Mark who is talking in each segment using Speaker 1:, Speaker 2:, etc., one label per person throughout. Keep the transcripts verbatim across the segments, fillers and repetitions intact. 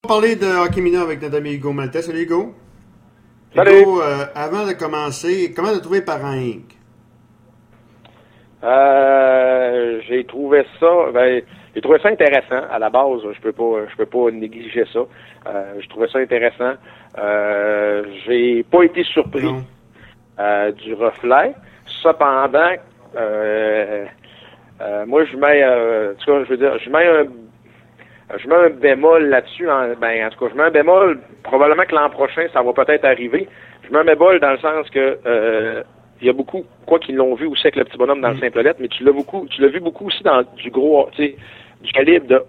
Speaker 1: parler de hockey mineur avec notre ami Hugo Maltais. Salut Hugo.
Speaker 2: Salut.
Speaker 1: Hugo, euh, avant de commencer, comment tu as trouvé Parents Inc?
Speaker 2: Euh, j'ai trouvé ça, ben, j'ai trouvé ça intéressant. À la base, je peux pas, je peux pas négliger ça. Euh, je trouvais ça intéressant. Euh, j'ai pas été surpris euh, du reflet. Cependant, euh, euh, moi, je mets, euh, tu vois, je veux dire, je mets un Je mets un bémol là-dessus. En, ben, en tout cas, je mets un bémol. Probablement que l'an prochain, ça va peut-être arriver. Je mets un bémol dans le sens que euh, il y a beaucoup, quoi qu'ils l'ont vu aussi avec le petit bonhomme dans mm. le simple lettre, mais tu l'as beaucoup, tu l'as vu beaucoup aussi dans du gros, tu sais, du calibre de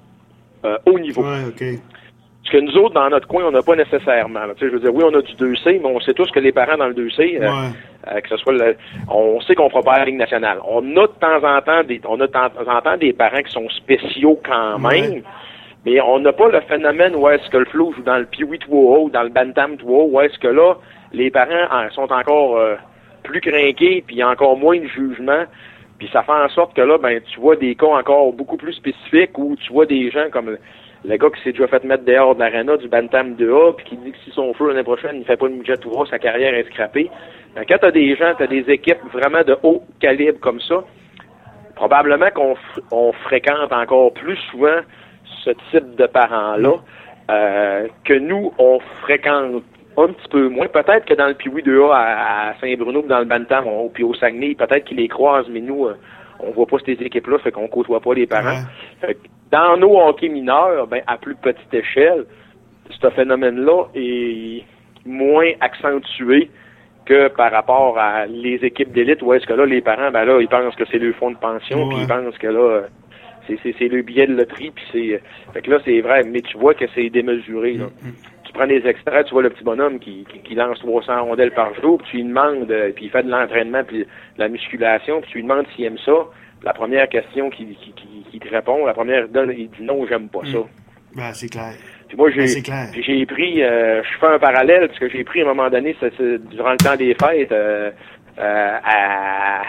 Speaker 2: euh, haut niveau.
Speaker 1: Ouais, ok.
Speaker 2: Parce que nous autres, dans notre coin, on n'a pas nécessairement. Tu sais, je veux dire, oui, on a du deux C, mais on sait tous que les parents dans le deux C, euh,
Speaker 1: ouais.
Speaker 2: euh, que ce soit le, on sait qu'on fera pas la Ligue nationale. On a de temps en temps des, on a de temps en temps des parents qui sont spéciaux quand même. Ouais. Mais on n'a pas le phénomène où est-ce que le flou joue dans le Pee-wee trois A ou dans le Bantam trois A, où est-ce que là, les parents en, sont encore euh, plus crinqués, puis il y a encore moins de jugement, puis ça fait en sorte que là, ben, tu vois des cas encore beaucoup plus spécifiques où tu vois des gens comme le gars qui s'est déjà fait mettre dehors de l'aréna du Bantam deux A, puis qui dit que si son feu l'année prochaine, il fait pas de midget trois A, sa carrière est scrappée. Ben, quand t'as des gens, t'as des équipes vraiment de haut calibre comme ça, probablement qu'on f- on fréquente encore plus souvent ce type de parents-là, euh, que nous, on fréquente un petit peu moins. Peut-être que dans le Pee-wee deux A à, à Saint-Bruno, dans le Bantam, on, puis au Saguenay, peut-être qu'ils les croisent, mais nous, euh, on voit pas ces équipes-là, fait qu'on côtoie pas les parents. Ouais. Fait que dans nos hockey mineurs, ben, à plus petite échelle, ce phénomène-là est moins accentué que par rapport à les équipes d'élite, où est-ce que là, les parents, ben là, ils pensent que c'est le fonds de pension, ouais. Puis ils pensent que là, c'est, c'est, c'est le billet de loterie, puis c'est... Fait que là, c'est vrai, mais tu vois que c'est démesuré, là. Mm-hmm. Tu prends des extraits, tu vois le petit bonhomme qui, qui, qui lance trois cents rondelles par jour, puis tu lui demandes, euh, puis il fait de l'entraînement, puis de la musculation, puis tu lui demandes s'il aime ça. La première question qu'il qui, qui, qui te répond, la première donne, il dit non, j'aime pas ça.
Speaker 1: Mm. Ben, c'est clair.
Speaker 2: Puis moi, j'ai,
Speaker 1: ben, c'est clair.
Speaker 2: j'ai pris, euh, je fais un parallèle, parce que j'ai pris à un moment donné, c'est, c'est, durant le temps des fêtes, euh, euh, à...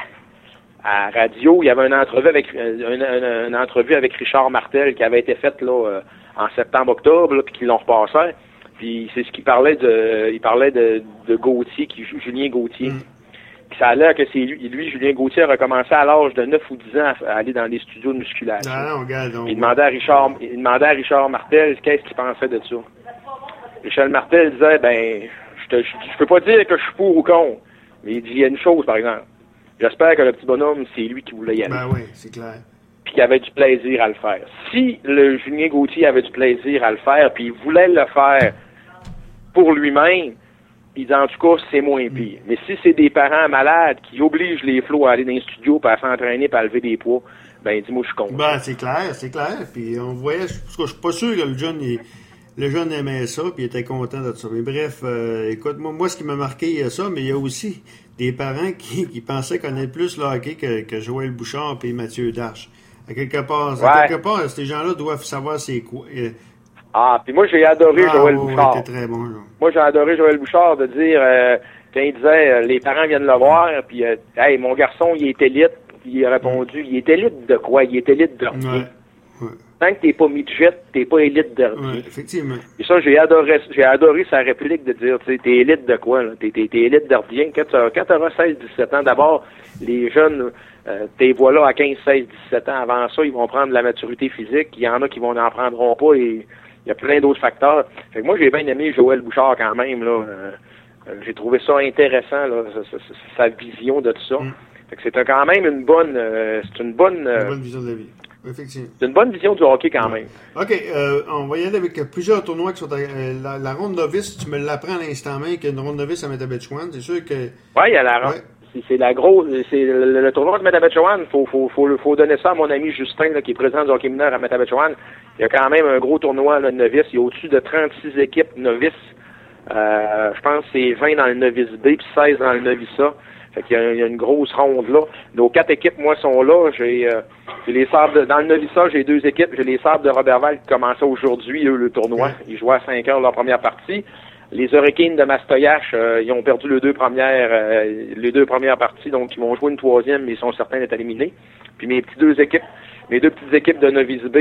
Speaker 2: à radio, il y avait une entrevue avec une, une, une entrevue avec Richard Martel qui avait été faite là euh, en septembre-octobre, puis qu'ils l'ont repassé. Puis c'est ce qu'il parlait de, il parlait de, de Gauthier, qui joue Julien Gauthier. Mm. Puis ça a l'air que c'est lui, lui, Julien Gauthier a recommencé à l'âge de neuf ou dix ans à, à aller dans des studios de musculation.
Speaker 1: Non, non, regarde, donc,
Speaker 2: il demandait à Richard, il demandait à Richard Martel qu'est-ce qu'il pensait de ça. Richard Martel disait, ben, je te, je, je peux pas dire que je suis pour ou contre, mais il dit, il y a une chose, par exemple. J'espère que le petit bonhomme, c'est lui qui voulait y aller.
Speaker 1: Ben oui, c'est clair.
Speaker 2: Puis qu'il avait du plaisir à le faire. Si le Julien Gauthier avait du plaisir à le faire, puis il voulait le faire pour lui-même, il dit en tout cas, c'est moins pire. Mm. Mais si c'est des parents malades qui obligent les flots à aller dans les studios, puis à s'entraîner, puis à lever des poids, ben dis-moi, je suis contre.
Speaker 1: Ben c'est clair, c'est clair. Puis on voyait, parce que je suis pas sûr que le jeune, il, le jeune aimait ça, puis il était content de ça. Mais bref, euh, écoute, moi, moi, ce qui m'a marqué, il y a ça, mais il y a aussi des parents qui, qui pensaient connaître plus le hockey que, que Joël Bouchard et Mathieu Darche. À quelque part, ouais. à quelque part, ces gens-là doivent savoir c'est quoi.
Speaker 2: Ah, puis moi, j'ai adoré
Speaker 1: ah,
Speaker 2: Joël
Speaker 1: oh,
Speaker 2: Bouchard.
Speaker 1: Ouais, très bon, là.
Speaker 2: Moi, j'ai adoré Joël Bouchard de dire, euh, quand il disait, euh, les parents viennent le voir, puis, euh, hey, mon garçon, il est élite. Puis il a répondu, mm. il est élite de quoi? Il est élite de rien.
Speaker 1: Ouais. Ouais.
Speaker 2: Tant que t'es pas midget, t'es pas élite de rien.
Speaker 1: Ouais, effectivement.
Speaker 2: Et ça, j'ai adoré, j'ai adoré sa réplique de dire, tu sais, t'es élite de quoi, là? T'es, t'es, t'es élite de rien. Quand tu quand t'auras seize dix-sept ans, d'abord, les jeunes, euh, t'es voilà à quinze seize dix-sept ans. Avant ça, ils vont prendre la maturité physique. Il y en a qui vont n'en prendront pas et il y a plein d'autres facteurs. Fait que moi, j'ai bien aimé Joël Bouchard quand même, là. Euh, j'ai trouvé ça intéressant, là, sa, sa, sa vision de tout ça. Mm. Fait que c'est quand même une bonne, euh, c'est une bonne, euh,
Speaker 1: une bonne vision de la vie. Effectivement.
Speaker 2: C'est une bonne vision du hockey quand ouais. même.
Speaker 1: OK, euh, on va y aller avec plusieurs tournois qui sont à, euh, la, la ronde novice, tu me l'apprends à l'instant même qu'il y a une ronde novice à Métabetchouan, c'est sûr que...
Speaker 2: Oui, il y a la ronde. Ouais. C'est, c'est la grosse, c'est le, le tournoi de Métabetchouan, faut, faut, faut, faut donner ça à mon ami Justin, là, qui est président du hockey mineur à Métabetchouan. Il y a quand même un gros tournoi, là, de novice. Il y a au-dessus de trente-six équipes novices. Euh, je pense que c'est vingt dans le novice B, puis seize dans le novice A. Fait qu'il y a, il y a une grosse ronde là. Nos quatre équipes, moi, sont là. J'ai, euh, j'ai les Sables de, dans le Novissa, j'ai deux équipes. J'ai les Sables de Robertval qui commençaient aujourd'hui, eux, le tournoi. Ils jouaient à cinq heures leur première partie. Les Hurricanes de Mastoyache, euh, ils ont perdu les deux premières, euh, les deux premières parties, donc ils vont jouer une troisième, mais ils sont certains d'être éliminés. Puis mes petites deux équipes, mes deux petites équipes de Novice B,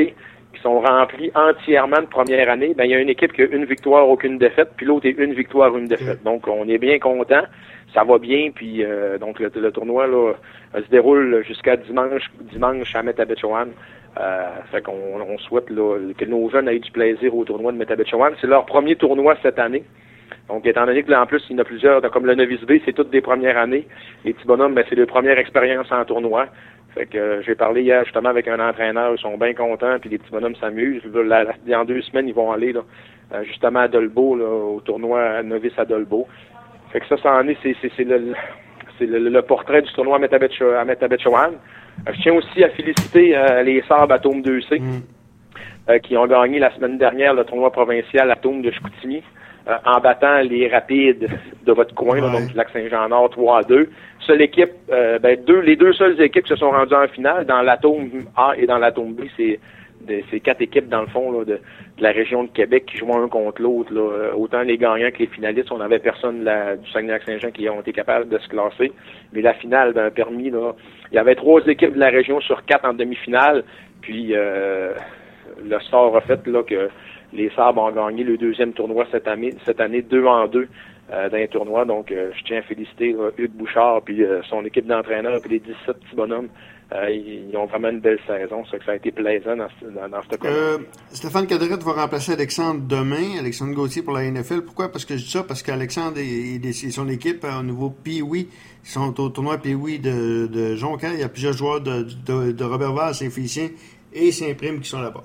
Speaker 2: qui sont remplis entièrement de première année, ben il y a une équipe qui a une victoire, aucune défaite, puis l'autre est une victoire, une défaite. Donc, on est bien content. Ça va bien, puis euh, donc le, le tournoi là se déroule jusqu'à dimanche, dimanche à Métabetchouan. Euh, fait qu'on on souhaite là, que nos jeunes aient du plaisir au tournoi de Métabetchouan. C'est leur premier tournoi cette année. Donc, étant donné que là, en plus, il y en a plusieurs, comme le Novice B, c'est toutes des premières années. Les petits bonhommes, ben, c'est leur première expérience en tournoi. Fait que euh, j'ai parlé hier justement avec un entraîneur, ils sont bien contents, puis les petits bonhommes s'amusent. Là, là, dans deux semaines, ils vont aller là, euh, justement à Dolbeau, là, au tournoi Novice à Dolbeau. Fait que ça, ça en est, c'est, c'est, c'est, le, c'est le, le portrait du tournoi à Métabetchouan. Euh, je tiens aussi à féliciter euh, les Sabres Atome deux C, mm. euh, qui ont gagné la semaine dernière le tournoi provincial Atome de Chicoutimi. Euh, en battant les Rapides de votre coin, ouais. là, donc du Lac-Saint-Jean-Nord trois à deux. Seule équipe, euh, ben deux, les deux seules équipes qui se sont rendues en finale, dans l'Atome A et dans l'Atome B, c'est, de, c'est quatre équipes dans le fond là, de, de la région de Québec qui jouent un contre l'autre. Là. Euh, autant les gagnants que les finalistes, on n'avait personne là, du Saguenay-Lac-Saint-Jean qui ont été capables de se classer. Mais la finale ben, a permis, là, il y avait trois équipes de la région sur quatre en demi-finale, puis euh, le sort a fait là que les Sabres ont gagné le deuxième tournoi cette année, cette année deux en deux euh, dans les tournois. Donc, euh, je tiens à féliciter là, Hugues Bouchard puis euh, son équipe d'entraîneurs puis les dix-sept petits bonhommes. Euh, ils, ils ont vraiment une belle saison. Ça, que ça a été plaisant dans, dans, dans ce cas-là.
Speaker 1: Euh, Stéphane Cadrette va remplacer Alexandre demain, Alexandre Gauthier pour la N F L. Pourquoi? Parce que je dis ça parce qu'Alexandre et, et son équipe au niveau Pee-Wee, ils sont au tournoi Pee-Wee de, de Jonquière. Il y a plusieurs joueurs de, de, de Robertval, Saint-Félicien et Saint-Prime qui sont là-bas.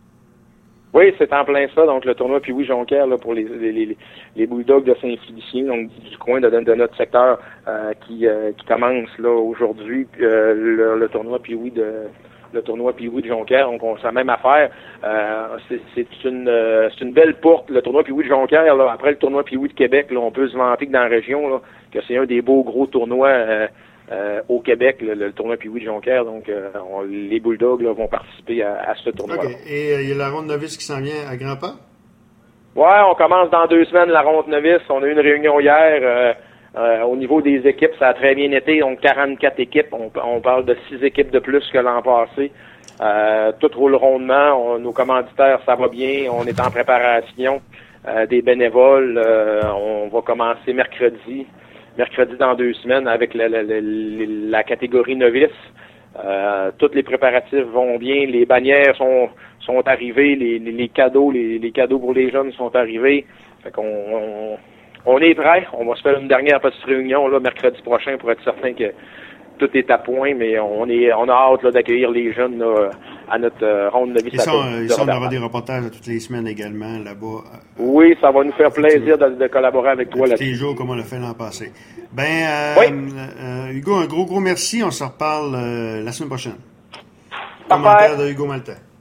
Speaker 2: Oui, c'est en plein ça. Donc, le tournoi Pee-Wee Jonquière là, pour les, les, les, les Bulldogs de Saint-Félicien, donc du coin de, de notre secteur euh, qui, euh, qui commence là aujourd'hui. Euh, le, le tournoi Pee-Wee de le tournoi Pee-Wee de Jonquière, donc on, c'est la même affaire. Euh, c'est, c'est une euh, c'est une belle porte, le tournoi Pee-Wee de Jonquière. Là, après le tournoi Pee-Wee de Québec, là, on peut se vanter que dans la région, là, que c'est un des beaux gros tournois euh, Euh, au Québec, le, le tournoi Pee-Wee de Jonquière, donc euh, on, les Bulldogs là, vont participer à, à ce tournoi.
Speaker 1: Okay. Et euh, il y a la ronde novice qui s'en vient à grands pas?
Speaker 2: Ouais, on commence dans deux semaines la ronde novice. On a eu une réunion hier. Euh, euh, au niveau des équipes, ça a très bien été. Donc quarante-quatre équipes. On, on parle de six équipes de plus que l'an passé. Euh, tout roule rondement. On, nos commanditaires, ça va bien. On est en préparation. Euh, des bénévoles. Euh, on va commencer mercredi. mercredi dans deux semaines avec la, la, la, la catégorie novice. Euh, tous les préparatifs vont bien, les bannières sont sont arrivées, les, les, les cadeaux, les, les cadeaux pour les jeunes sont arrivés. Fait qu'on on, on est prêt. On va se faire une dernière petite réunion là mercredi prochain pour être certain que tout est à point, mais on est on a hâte là, d'accueillir les jeunes là, à notre euh, ronde novice.
Speaker 1: Ils sont, ils sont on aura des reportages toutes les semaines également là-bas.
Speaker 2: Oui, ça va nous faire plaisir de, de collaborer avec toi là-dessus.
Speaker 1: Tous les jours comme on l'a fait l'an passé. Ben, euh,
Speaker 2: oui.
Speaker 1: euh, Hugo, un gros, gros merci. On se reparle euh, la semaine prochaine.
Speaker 2: Parfait.
Speaker 1: Commentaire de Hugo Maltais.